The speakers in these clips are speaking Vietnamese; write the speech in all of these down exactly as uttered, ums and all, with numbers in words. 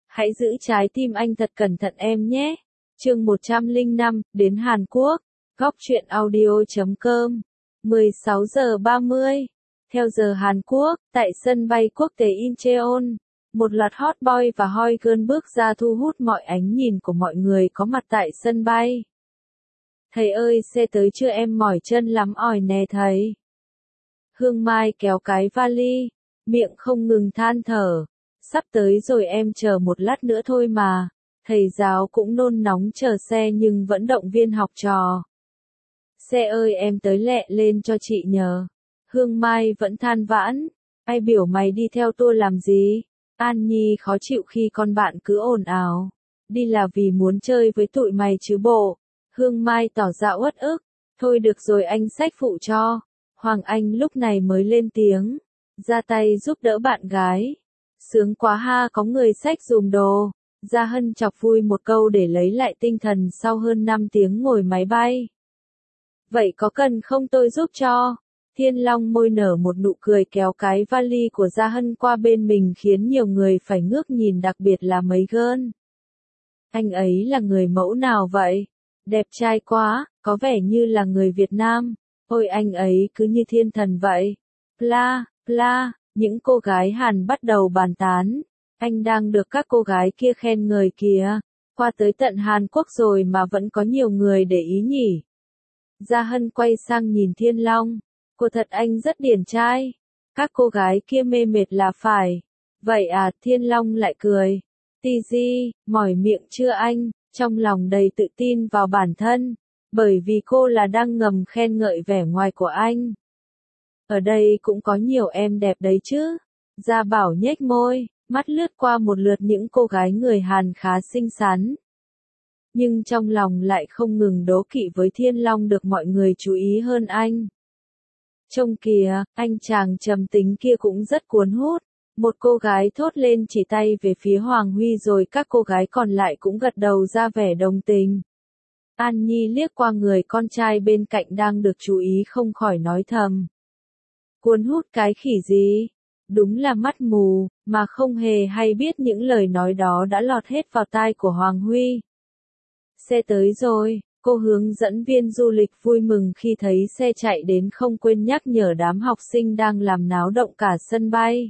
Hãy giữ trái tim anh thật cẩn thận em nhé. Chương một trăm lẻ năm, đến Hàn Quốc. Góc truyện audio chấm com. mười sáu giờ ba mươi. Theo giờ Hàn Quốc, tại sân bay quốc tế Incheon, một loạt hot boy và hot girl bước ra thu hút mọi ánh nhìn của mọi người có mặt tại sân bay. Thầy ơi, xe tới chưa, em mỏi chân lắm ỏi nè thầy. Hương Mai kéo cái vali, miệng không ngừng than thở. Sắp tới rồi em, chờ một lát nữa thôi mà. Thầy giáo cũng nôn nóng chờ xe nhưng vẫn động viên học trò. Xe ơi, em tới lẹ lên cho chị nhờ. Hương Mai vẫn than vãn. Ai biểu mày đi theo tôi làm gì? An Nhi khó chịu khi con bạn cứ ồn ào. Đi là vì muốn chơi với tụi mày chứ bộ. Hương Mai tỏ ra uất ức. Thôi được rồi, anh xách phụ cho. Hoàng Anh lúc này mới lên tiếng. Ra tay giúp đỡ bạn gái. Sướng quá ha, có người xách dùm đồ. Gia Hân chọc vui một câu để lấy lại tinh thần sau hơn năm tiếng ngồi máy bay. Vậy có cần không tôi giúp cho? Thiên Long môi nở một nụ cười kéo cái vali của Gia Hân qua bên mình khiến nhiều người phải ngước nhìn, đặc biệt là mấy girl. Anh ấy là người mẫu nào vậy? Đẹp trai quá, có vẻ như là người Việt Nam. Ôi anh ấy cứ như thiên thần vậy. Pla, pla, những cô gái Hàn bắt đầu bàn tán. Anh đang được các cô gái kia khen ngợi kìa. Qua tới tận Hàn Quốc rồi mà vẫn có nhiều người để ý nhỉ. Gia Hân quay sang nhìn Thiên Long. Cô thật anh rất điển trai. Các cô gái kia mê mệt là phải. Vậy à, Thiên Long lại cười. Tì di, mỏi miệng chưa anh? Trong lòng đầy tự tin vào bản thân. Bởi vì cô là đang ngầm khen ngợi vẻ ngoài của anh. Ở đây cũng có nhiều em đẹp đấy chứ. Gia Bảo nhếch môi, mắt lướt qua một lượt những cô gái người Hàn khá xinh xắn. Nhưng trong lòng lại không ngừng đố kỵ với Thiên Long được mọi người chú ý hơn anh. Trông kìa, anh chàng trầm tính kia cũng rất cuốn hút. Một cô gái thốt lên chỉ tay về phía Hoàng Huy rồi các cô gái còn lại cũng gật đầu ra vẻ đồng tình. An Nhi liếc qua người con trai bên cạnh đang được chú ý không khỏi nói thầm. Cuốn hút cái khỉ gì? Đúng là mắt mù, mà không hề hay biết những lời nói đó đã lọt hết vào tai của Hoàng Huy. Xe tới rồi, cô hướng dẫn viên du lịch vui mừng khi thấy xe chạy đến, không quên nhắc nhở đám học sinh đang làm náo động cả sân bay.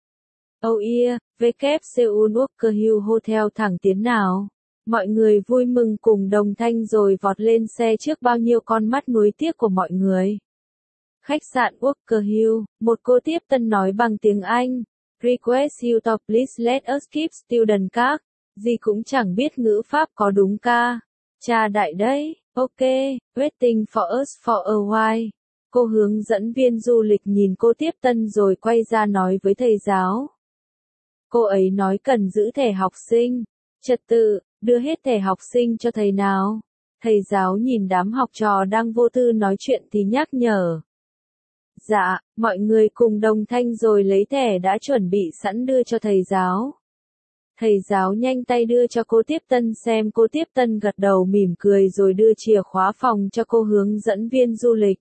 Oh yeah, vê kép Seoul Walker Hill Hotel thẳng tiến nào. Mọi người vui mừng cùng đồng thanh rồi vọt lên xe trước bao nhiêu con mắt nuối tiếc của mọi người. Khách sạn Walker Hill, một cô tiếp tân nói bằng tiếng Anh. Request you to please let us keep student card. Gì cũng chẳng biết ngữ pháp có đúng ca. Cha đại đấy, ok, waiting for us for a while. Cô hướng dẫn viên du lịch nhìn cô tiếp tân rồi quay ra nói với thầy giáo. Cô ấy nói cần giữ thẻ học sinh. Trật tự, đưa hết thẻ học sinh cho thầy nào. Thầy giáo nhìn đám học trò đang vô tư nói chuyện thì nhắc nhở. Dạ, mọi người cùng đồng thanh rồi lấy thẻ đã chuẩn bị sẵn đưa cho thầy giáo. Thầy giáo nhanh tay đưa cho cô tiếp tân xem, cô tiếp tân gật đầu mỉm cười rồi đưa chìa khóa phòng cho cô hướng dẫn viên du lịch.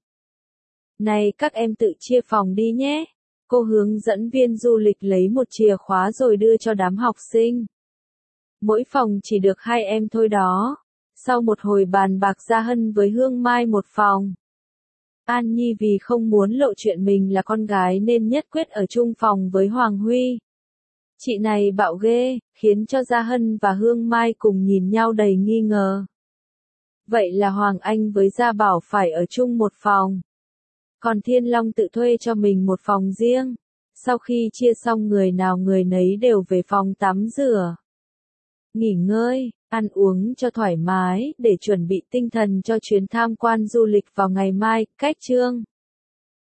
Này các em tự chia phòng đi nhé. Cô hướng dẫn viên du lịch lấy một chìa khóa rồi đưa cho đám học sinh. Mỗi phòng chỉ được hai em thôi đó. Sau một hồi bàn bạc, Gia Hân với Hương Mai một phòng. An Nhi vì không muốn lộ chuyện mình là con gái nên nhất quyết ở chung phòng với Hoàng Huy. Chị này bạo ghê, khiến cho Gia Hân và Hương Mai cùng nhìn nhau đầy nghi ngờ. Vậy là Hoàng Anh với Gia Bảo phải ở chung một phòng. Còn Thiên Long tự thuê cho mình một phòng riêng. Sau khi chia xong người nào người nấy đều về phòng tắm rửa. Nghỉ ngơi, ăn uống cho thoải mái để chuẩn bị tinh thần cho chuyến tham quan du lịch vào ngày mai. Cách chương